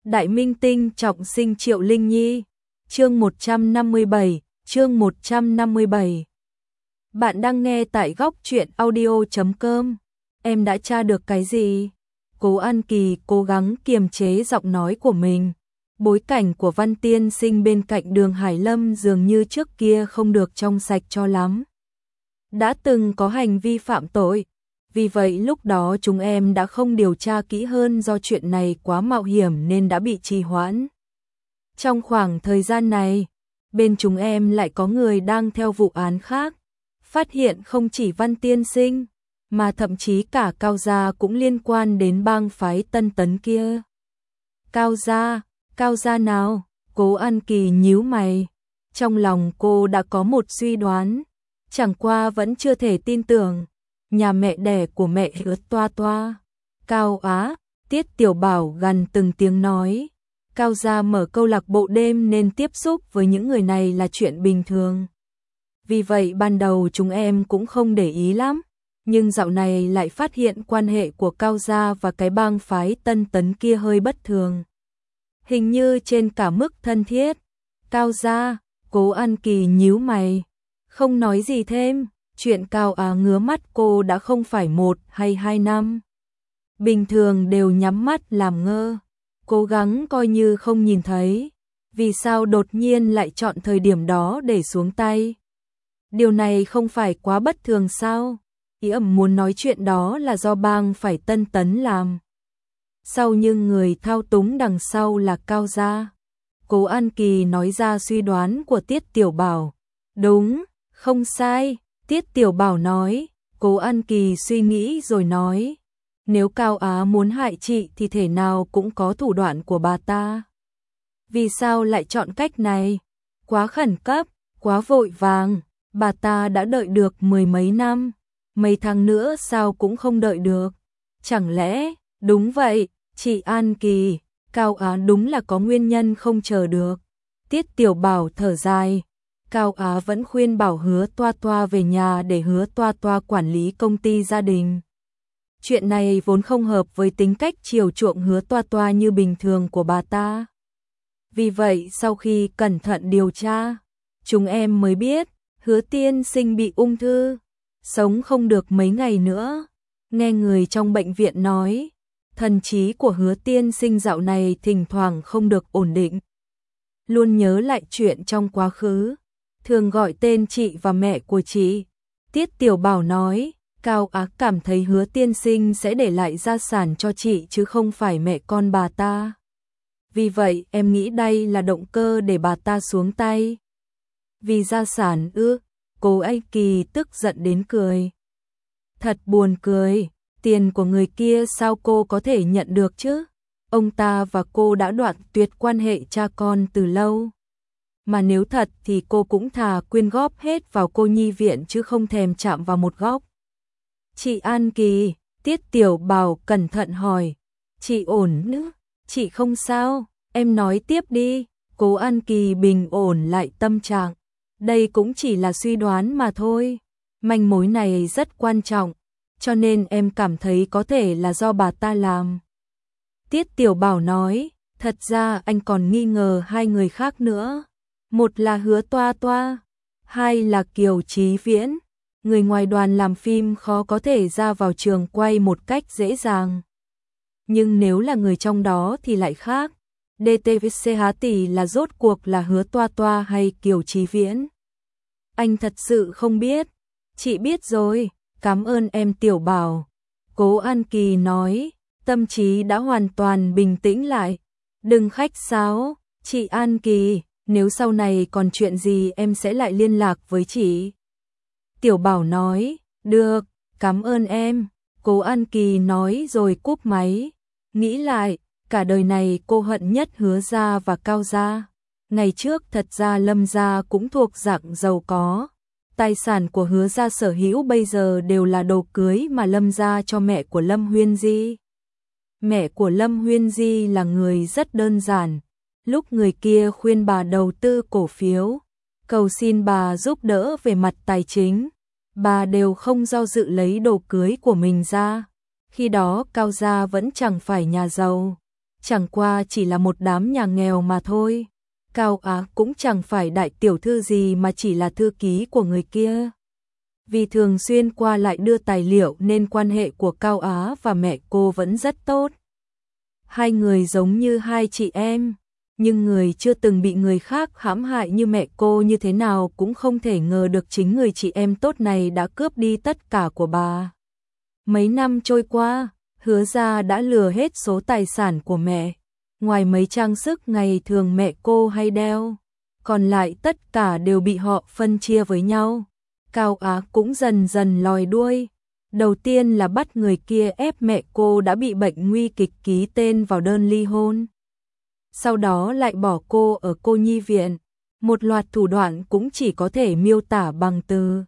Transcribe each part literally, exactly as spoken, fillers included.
Đại minh tinh trọng sinh Triệu Linh Nhi. Chương một trăm năm mươi bảy, chương một trăm năm mươi bảy. Bạn đang nghe tại góc truyện audio chấm com. Em đã tra được cái gì? Cố An Kỳ cố gắng kiềm chế giọng nói của mình. Bối cảnh của Văn Tiên Sinh bên cạnh Đường Hải Lâm dường như trước kia không được trong sạch cho lắm. Đã từng có hành vi phạm tội. Vì vậy lúc đó chúng em đã không điều tra kỹ hơn do chuyện này quá mạo hiểm nên đã bị trì hoãn. Trong khoảng thời gian này, bên chúng em lại có người đang theo vụ án khác. Phát hiện không chỉ Văn Tiên Sinh, mà thậm chí cả Cao Gia cũng liên quan đến bang phái Tân Tấn kia. Cao Gia, Cao Gia nào? Cố An Kỳ nhíu mày. Trong lòng cô đã có một suy đoán, chẳng qua vẫn chưa thể tin tưởng. Nhà mẹ đẻ của mẹ Hứa Toa Toa. Cao Á, Tiết Tiểu Bảo gần từng tiếng nói. Cao Gia mở câu lạc bộ đêm nên tiếp xúc với những người này là chuyện bình thường. Vì vậy ban đầu chúng em cũng không để ý lắm. Nhưng dạo này lại phát hiện quan hệ của Cao Gia và cái bang phái Tân Tấn kia hơi bất thường. Hình như trên cả mức thân thiết. Cao Gia, Cố An Kỳ nhíu mày. Không nói gì thêm. Chuyện Cao Á ngứa mắt cô đã không phải một hay hai năm. Bình thường đều nhắm mắt làm ngơ. Cố gắng coi như không nhìn thấy. Vì sao đột nhiên lại chọn thời điểm đó để xuống tay? Điều này không phải quá bất thường sao? Ý ẩm muốn nói chuyện đó là do bang phải Tân Tấn làm. Sau nhưng người thao túng đằng sau là Cao Gia. Cố An Kỳ nói ra suy đoán của Tiết Tiểu Bảo. Đúng, không sai. Tiết Tiểu Bảo nói. Cố An Kỳ suy nghĩ rồi nói. Nếu Cao Á muốn hại chị thì thể nào cũng có thủ đoạn của bà ta. Vì sao lại chọn cách này? Quá khẩn cấp, quá vội vàng. Bà ta đã đợi được mười mấy năm. Mấy tháng nữa sao cũng không đợi được. Chẳng lẽ, đúng vậy, chị An Kỳ, Cao Á đúng là có nguyên nhân không chờ được. Tiết Tiểu Bảo thở dài. Cao Á vẫn khuyên bảo Hứa Toa Toa về nhà để Hứa Toa Toa quản lý công ty gia đình. Chuyện này vốn không hợp với tính cách chiều chuộng Hứa Toa Toa như bình thường của bà ta. Vì vậy sau khi cẩn thận điều tra, chúng em mới biết Hứa Tiên Sinh bị ung thư, sống không được mấy ngày nữa. Nghe người trong bệnh viện nói, thần trí của Hứa Tiên Sinh dạo này thỉnh thoảng không được ổn định. Luôn nhớ lại chuyện trong quá khứ, thường gọi tên chị và mẹ của chị. Tiết Tiểu Bảo nói, Cao Á cảm thấy Hứa Tiên Sinh sẽ để lại gia sản cho chị chứ không phải mẹ con bà ta. Vì vậy em nghĩ đây là động cơ để bà ta xuống tay. Vì gia sản ư? Cô An Kỳ tức giận đến cười. Thật buồn cười, tiền của người kia sao cô có thể nhận được chứ? Ông ta và cô đã đoạn tuyệt quan hệ cha con từ lâu. Mà nếu thật thì cô cũng thà quyên góp hết vào cô nhi viện chứ không thèm chạm vào một góc. Chị An Kỳ, Tiết Tiểu Bảo cẩn thận hỏi. Chị ổn nữa, chị không sao, em nói tiếp đi. Cố An Kỳ bình ổn lại tâm trạng. Đây cũng chỉ là suy đoán mà thôi. Manh mối này rất quan trọng, cho nên em cảm thấy có thể là do bà ta làm. Tiết Tiểu Bảo nói, thật ra anh còn nghi ngờ hai người khác nữa. Một là Hứa Toa Toa, hai là Kiều Chí Viễn. Người ngoài đoàn làm phim khó có thể ra vào trường quay một cách dễ dàng. Nhưng nếu là người trong đó thì lại khác. đê tê vê xê há tỷ là rốt cuộc là Hứa Toa Toa hay Kiều Chí Viễn? Anh thật sự không biết. Chị biết rồi, cảm ơn em Tiểu Bảo. Cố An Kỳ nói, tâm trí đã hoàn toàn bình tĩnh lại. Đừng khách sáo, chị An Kỳ, nếu sau này còn chuyện gì em sẽ lại liên lạc với chị. Tiểu Bảo nói, được, cảm ơn em. Cố An Kỳ nói rồi cúp máy. Nghĩ lại, cả đời này cô hận nhất Hứa Gia và Cao Gia. Ngày trước thật ra Lâm Gia cũng thuộc dạng giàu có. Tài sản của Hứa Gia sở hữu bây giờ đều là đồ cưới mà Lâm Gia cho mẹ của Lâm Huyên Di. Mẹ của Lâm Huyên Di là người rất đơn giản. Lúc người kia khuyên bà đầu tư cổ phiếu, cầu xin bà giúp đỡ về mặt tài chính, bà đều không do dự lấy đồ cưới của mình ra. Khi đó Cao Gia vẫn chẳng phải nhà giàu, chẳng qua chỉ là một đám nhà nghèo mà thôi. Cao Á cũng chẳng phải đại tiểu thư gì mà chỉ là thư ký của người kia. Vì thường xuyên qua lại đưa tài liệu nên quan hệ của Cao Á và mẹ cô vẫn rất tốt. Hai người giống như hai chị em, nhưng người chưa từng bị người khác hãm hại như mẹ cô như thế nào cũng không thể ngờ được chính người chị em tốt này đã cướp đi tất cả của bà. Mấy năm trôi qua, Hứa gia đã lừa hết số tài sản của mẹ. Ngoài mấy trang sức ngày thường mẹ cô hay đeo, còn lại tất cả đều bị họ phân chia với nhau. Cao Á cũng dần dần lòi đuôi. Đầu tiên là bắt người kia ép mẹ cô đã bị bệnh nguy kịch ký tên vào đơn ly hôn. Sau đó lại bỏ cô ở cô nhi viện. Một loạt thủ đoạn cũng chỉ có thể miêu tả bằng từ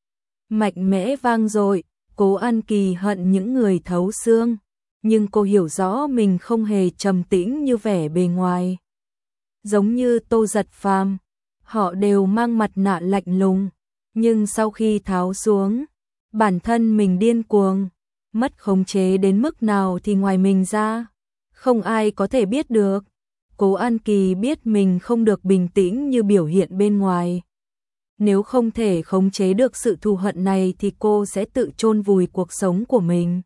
mạnh mẽ vang dội. Cố An Kỳ hận những người thấu xương, nhưng cô hiểu rõ mình không hề trầm tĩnh như vẻ bề ngoài. Giống như Tô Giật Phàm, họ đều mang mặt nạ lạnh lùng, nhưng sau khi tháo xuống, bản thân mình điên cuồng, mất khống chế đến mức nào thì ngoài mình ra, không ai có thể biết được. Cố An Kỳ biết mình không được bình tĩnh như biểu hiện bên ngoài. Nếu không thể khống chế được sự thù hận này thì cô sẽ tự chôn vùi cuộc sống của mình.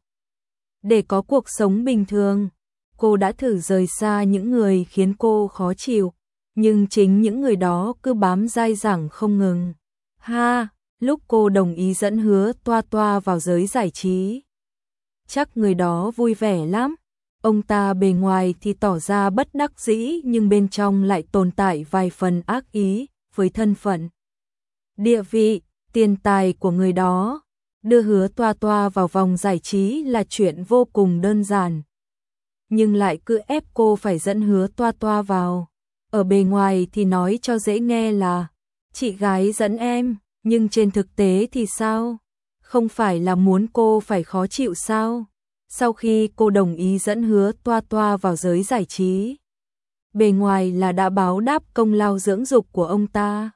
Để có cuộc sống bình thường, cô đã thử rời xa những người khiến cô khó chịu, nhưng chính những người đó cứ bám dai dẳng không ngừng. Ha, lúc cô đồng ý dẫn Hứa Toa Toa vào giới giải trí, chắc người đó vui vẻ lắm. Ông ta bề ngoài thì tỏ ra bất đắc dĩ nhưng bên trong lại tồn tại vài phần ác ý với thân phận, địa vị, tiền tài của người đó. Đưa Hứa Toa Toa vào vòng giải trí là chuyện vô cùng đơn giản, nhưng lại cứ ép cô phải dẫn Hứa Toa Toa vào. Ở bề ngoài thì nói cho dễ nghe là chị gái dẫn em, nhưng trên thực tế thì sao? Không phải là muốn cô phải khó chịu sao? Sau khi cô đồng ý dẫn Hứa Toa Toa vào giới giải trí, bề ngoài là đã báo đáp công lao dưỡng dục của ông ta.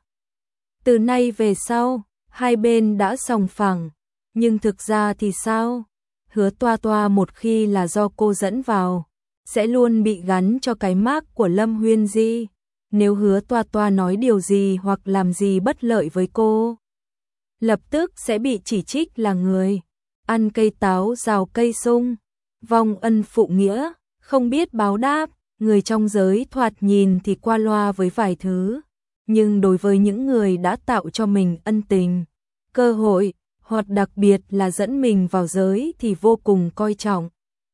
Từ nay về sau, hai bên đã sòng phẳng, nhưng thực ra thì sao? Hứa Toa Toa một khi là do cô dẫn vào, sẽ luôn bị gắn cho cái mác của Lâm Huyên Di. Nếu Hứa Toa Toa nói điều gì hoặc làm gì bất lợi với cô, lập tức sẽ bị chỉ trích là người ăn cây táo rào cây sung, vong ân phụ nghĩa, không biết báo đáp. Người trong giới thoạt nhìn thì qua loa với vài thứ, nhưng đối với những người đã tạo cho mình ân tình, cơ hội, hoặc đặc biệt là dẫn mình vào giới thì vô cùng coi trọng.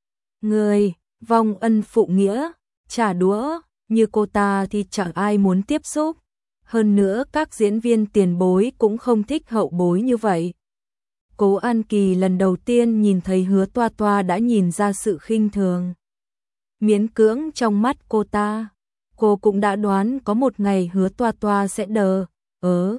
Người vong ân phụ nghĩa, trả đũa như cô ta thì chẳng ai muốn tiếp xúc. Hơn nữa các diễn viên tiền bối cũng không thích hậu bối như vậy. Cố An Kỳ lần đầu tiên nhìn thấy Hứa Toa Toa đã nhìn ra sự khinh thường, miễn cưỡng trong mắt cô ta. Cô cũng đã đoán có một ngày Hứa Toa Toa sẽ đờ ớ.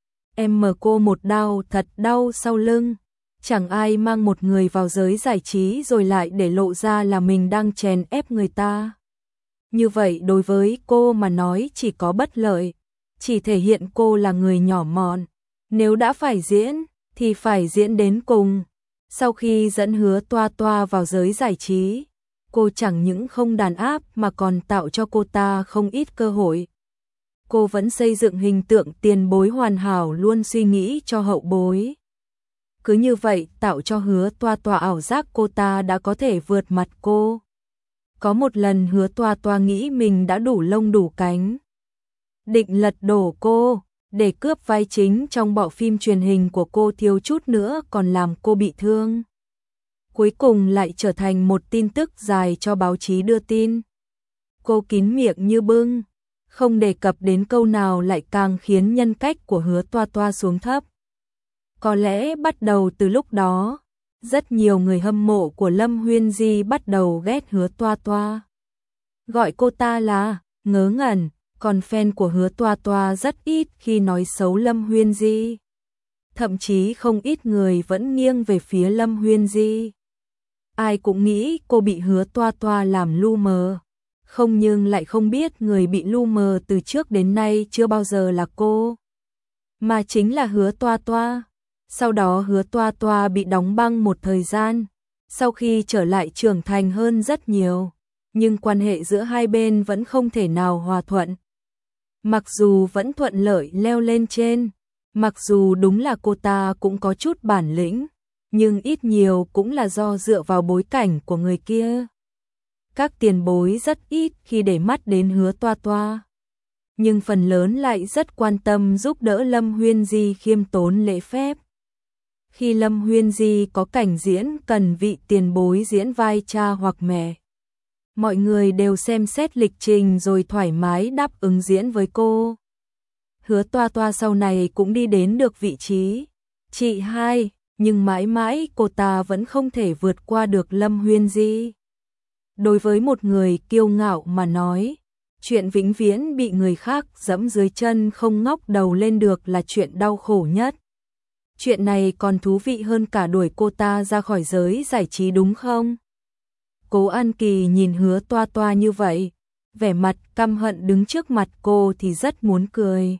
Em mở cô một đau thật đau sau lưng. Chẳng ai mang một người vào giới giải trí rồi lại để lộ ra là mình đang chèn ép người ta. Như vậy đối với cô mà nói chỉ có bất lợi, chỉ thể hiện cô là người nhỏ mọn. Nếu đã phải diễn, thì phải diễn đến cùng. Sau khi dẫn Hứa Toa Toa vào giới giải trí, cô chẳng những không đàn áp mà còn tạo cho cô ta không ít cơ hội. Cô vẫn xây dựng hình tượng tiền bối hoàn hảo, luôn suy nghĩ cho hậu bối. Cứ như vậy tạo cho Hứa Toa Toa ảo giác cô ta đã có thể vượt mặt cô. Có một lần Hứa Toa Toa nghĩ mình đã đủ lông đủ cánh, định lật đổ cô, để cướp vai chính trong bộ phim truyền hình của cô, thiếu chút nữa còn làm cô bị thương. Cuối cùng lại trở thành một tin tức dài cho báo chí đưa tin. Cô kín miệng như bưng, không đề cập đến câu nào lại càng khiến nhân cách của Hứa Toa Toa xuống thấp. Có lẽ bắt đầu từ lúc đó, rất nhiều người hâm mộ của Lâm Huyên Di bắt đầu ghét Hứa Toa Toa. Gọi cô ta là ngớ ngẩn, còn fan của Hứa Toa Toa rất ít khi nói xấu Lâm Huyên Di. Thậm chí không ít người vẫn nghiêng về phía Lâm Huyên Di. Ai cũng nghĩ cô bị Hứa Toa Toa làm lu mờ, không nhưng lại không biết người bị lu mờ từ trước đến nay chưa bao giờ là cô, mà chính là Hứa Toa Toa. Sau đó Hứa Toa Toa bị đóng băng một thời gian, sau khi trở lại trưởng thành hơn rất nhiều, nhưng quan hệ giữa hai bên vẫn không thể nào hòa thuận. Mặc dù vẫn thuận lợi leo lên trên, mặc dù đúng là cô ta cũng có chút bản lĩnh, nhưng ít nhiều cũng là do dựa vào bối cảnh của người kia. Các tiền bối rất ít khi để mắt đến Hứa Toa Toa, nhưng phần lớn lại rất quan tâm giúp đỡ Lâm Huyên Di khiêm tốn lễ phép. Khi Lâm Huyên Di có cảnh diễn cần vị tiền bối diễn vai cha hoặc mẹ, mọi người đều xem xét lịch trình rồi thoải mái đáp ứng diễn với cô. Hứa Toa Toa sau này cũng đi đến được vị trí chị hai, nhưng mãi mãi cô ta vẫn không thể vượt qua được Lâm Huyên Di. Đối với một người kiêu ngạo mà nói, chuyện vĩnh viễn bị người khác dẫm dưới chân không ngóc đầu lên được là chuyện đau khổ nhất. Chuyện này còn thú vị hơn cả đuổi cô ta ra khỏi giới giải trí đúng không? Cố An Kỳ nhìn Hứa Toa Toa như vậy, vẻ mặt căm hận đứng trước mặt cô thì rất muốn cười.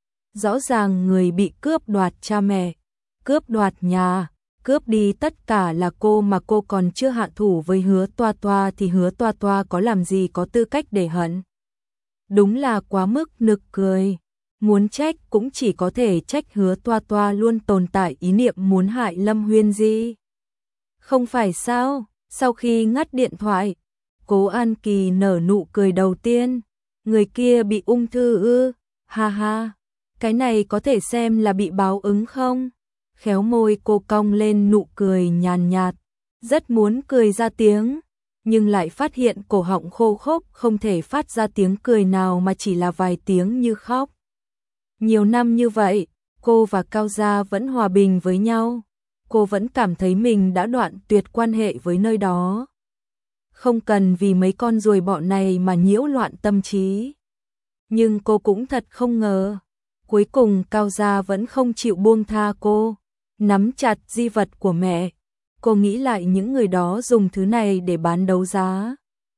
Rõ ràng người bị cướp đoạt cha mẹ, cướp đoạt nhà, cướp đi tất cả là cô mà cô còn chưa hạ thủ với Hứa Toa Toa thì Hứa Toa Toa có làm gì có tư cách để hận. Đúng là quá mức nực cười. Muốn trách cũng chỉ có thể trách Hứa Toa Toa luôn tồn tại ý niệm muốn hại Lâm Huyên Di. Không phải sao? Sau khi ngắt điện thoại, Cố An Kỳ nở nụ cười đầu tiên. Người kia bị ung thư ư? Ha ha, cái này có thể xem là bị báo ứng không? Khéo môi cô cong lên nụ cười nhàn nhạt, rất muốn cười ra tiếng, nhưng lại phát hiện cổ họng khô khốc không thể phát ra tiếng cười nào mà chỉ là vài tiếng như khóc. Nhiều năm như vậy, cô và Cao Gia vẫn hòa bình với nhau. Cô vẫn cảm thấy mình đã đoạn tuyệt quan hệ với nơi đó. Không cần vì mấy con ruồi bọ này mà nhiễu loạn tâm trí. Nhưng cô cũng thật không ngờ, cuối cùng Cao Gia vẫn không chịu buông tha cô, nắm chặt di vật của mẹ. Cô nghĩ lại những người đó dùng thứ này để bán đấu giá.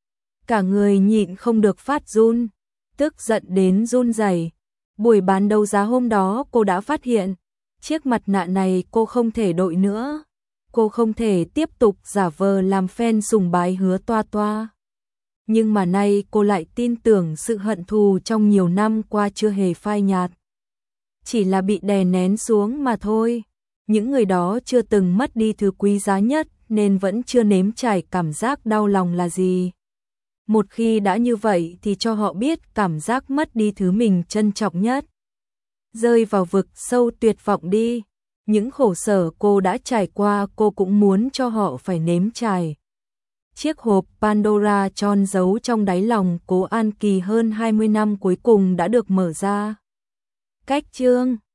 Cả người nhịn không được phát run, tức giận đến run rẩy. Buổi bán đấu giá hôm đó cô đã phát hiện, chiếc mặt nạ này cô không thể đội nữa. Cô không thể tiếp tục giả vờ làm fan sùng bái Hứa Toa Toa. Nhưng mà nay cô lại tin tưởng sự hận thù trong nhiều năm qua chưa hề phai nhạt. Chỉ là bị đè nén xuống mà thôi. Những người đó chưa từng mất đi thứ quý giá nhất nên vẫn chưa nếm trải cảm giác đau lòng là gì. Một khi đã như vậy thì cho họ biết cảm giác mất đi thứ mình trân trọng nhất. Rơi vào vực sâu tuyệt vọng đi. Những khổ sở cô đã trải qua cô cũng muốn cho họ phải nếm trải. Chiếc hộp Pandora tròn giấu trong đáy lòng Cố An Kỳ hơn hai mươi năm cuối cùng đã được mở ra. Cách chương